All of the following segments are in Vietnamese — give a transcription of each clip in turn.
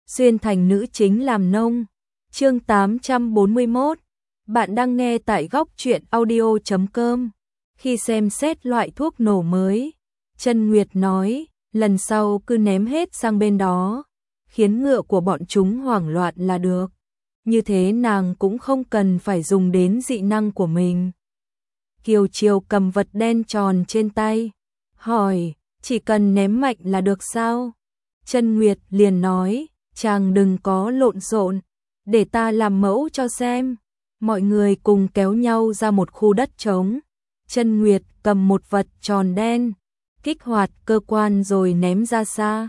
xuyên thành nữ chính làm nông. Chương 841. Bạn đang nghe tại góc truyện audio.com. Khi xem xét loại thuốc nổ mới, Chân Nguyệt nói, lần sau cứ ném hết sang bên đó, khiến ngựa của bọn chúng hoảng loạn là được. Như thế nàng cũng không cần phải dùng đến dị năng của mình. Kiều Chiều cầm vật đen tròn trên tay, hỏi, chỉ cần ném mạnh là được sao? Chân Nguyệt liền nói, chàng đừng có lộn xộn, để ta làm mẫu cho xem. Mọi người cùng kéo nhau ra một khu đất trống. Chân Nguyệt cầm một vật tròn đen, kích hoạt cơ quan rồi ném ra xa.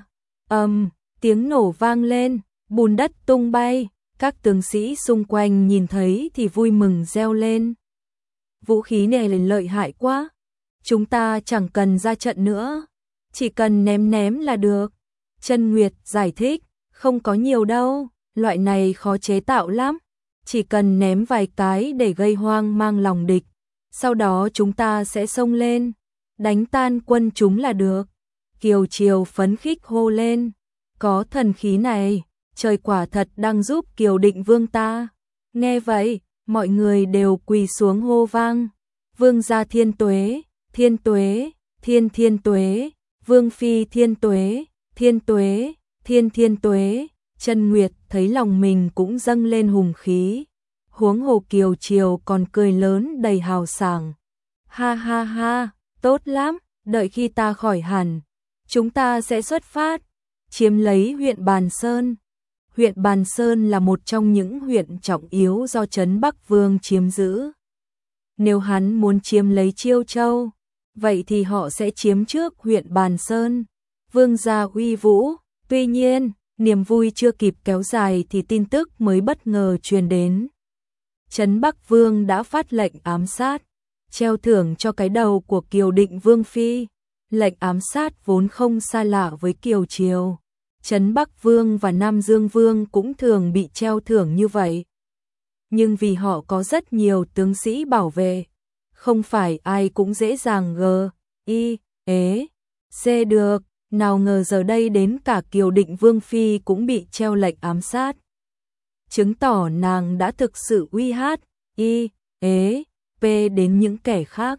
Tiếng nổ vang lên, bùn đất tung bay, các tướng sĩ xung quanh nhìn thấy thì vui mừng reo lên. Vũ khí này lợi hại quá, chúng ta chẳng cần ra trận nữa, chỉ cần ném là được. Chân Nguyệt giải thích, không có nhiều đâu, loại này khó chế tạo lắm, chỉ cần ném vài cái để gây hoang mang lòng địch, sau đó chúng ta sẽ xông lên, đánh tan quân chúng là được. Kiều Chiều phấn khích hô lên, có thần khí này, trời quả thật đang giúp Kiều Định Vương ta. Nghe vậy, mọi người đều quỳ xuống hô vang, vương gia thiên tuế, thiên tuế, thiên tuế, vương phi thiên tuế, thiên tuế, thiên tuế. Chân Nguyệt thấy lòng mình cũng dâng lên hùng khí, huống hồ Kiều Chiều còn cười lớn đầy hào sảng. Ha ha ha, tốt lắm, đợi khi ta khỏi hẳn, chúng ta sẽ xuất phát, chiếm lấy huyện Bàn Sơn. Huyện Bàn Sơn là một trong những huyện trọng yếu do Trấn Bắc Vương chiếm giữ. Nếu hắn muốn chiếm lấy Chiêu Châu, vậy thì họ sẽ chiếm trước huyện Bàn Sơn. Vương gia uy vũ, tuy nhiên, niềm vui chưa kịp kéo dài thì tin tức mới bất ngờ truyền đến. Trấn Bắc Vương đã phát lệnh ám sát, treo thưởng cho cái đầu của Kiều Định Vương phi. Lệnh ám sát vốn không xa lạ với Kiều Chiều. Trấn Bắc Vương và Nam Dương Vương cũng thường bị treo thưởng như vậy. Nhưng vì họ có rất nhiều tướng sĩ bảo vệ, không phải ai cũng dễ dàng C được. Nào ngờ giờ đây đến cả Kiều Định Vương phi cũng bị treo lệnh ám sát, chứng tỏ nàng đã thực sự uy P đến những kẻ khác.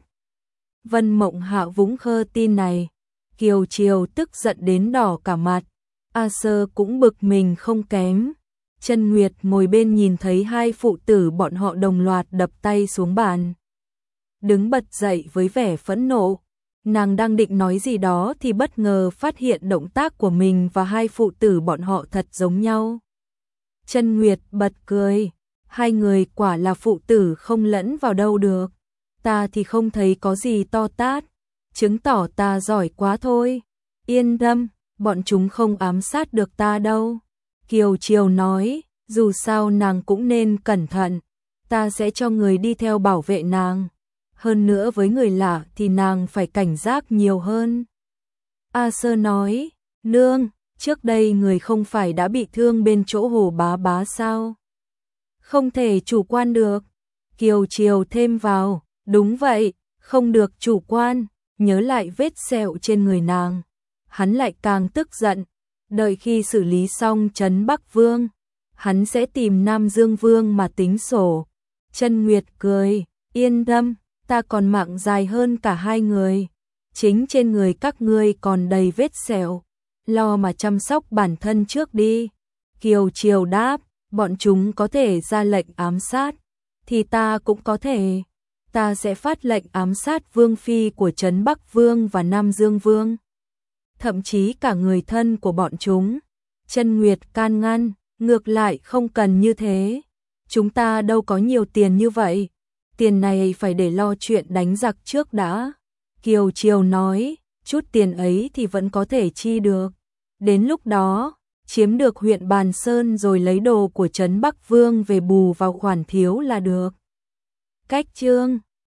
Vân Mộng Hạ vúng khơ tin này, Kiều Chiều tức giận đến đỏ cả mặt, A Sơ cũng bực mình không kém. Chân Nguyệt ngồi bên nhìn thấy hai phụ tử bọn họ đồng loạt đập tay xuống bàn, đứng bật dậy với vẻ phẫn nộ. Nàng đang định nói gì đó thì bất ngờ phát hiện động tác của mình và hai phụ tử bọn họ thật giống nhau. Chân Nguyệt bật cười, hai người quả là phụ tử không lẫn vào đâu được. Ta thì không thấy có gì to tát, chứng tỏ ta giỏi quá thôi. Yên tâm, bọn chúng không ám sát được ta đâu. Kiều Chiều nói, dù sao nàng cũng nên cẩn thận, ta sẽ cho người đi theo bảo vệ nàng. Hơn nữa với người lạ thì nàng phải cảnh giác nhiều hơn. A Sơ nói, nương, trước đây người không phải đã bị thương bên chỗ Hồ Bá Bá sao? Không thể chủ quan được. Kiều Chiều thêm vào, đúng vậy, không được chủ quan. Nhớ lại vết sẹo trên người nàng, hắn lại càng tức giận. Đợi khi xử lý xong Trấn Bắc Vương, hắn sẽ tìm Nam Dương Vương mà tính sổ. Chân Nguyệt cười, yên tâm, ta còn mạng dài hơn cả hai người. Chính trên người các ngươi còn đầy vết sẹo, lo mà chăm sóc bản thân trước đi. Kiều Chiều đáp, bọn chúng có thể ra lệnh ám sát, thì ta cũng có thể. Ta sẽ phát lệnh ám sát Vương phi của Trấn Bắc Vương và Nam Dương Vương, thậm chí cả người thân của bọn chúng. Chân Nguyệt can ngăn, ngược lại không cần như thế. Chúng ta đâu có nhiều tiền như vậy, tiền này phải để lo chuyện đánh giặc trước đã. Kiều Chiều nói, chút tiền ấy thì vẫn có thể chi được. Đến lúc đó, chiếm được huyện Bàn Sơn rồi lấy đồ của Trấn Bắc Vương về bù vào khoản thiếu là được. Cách chương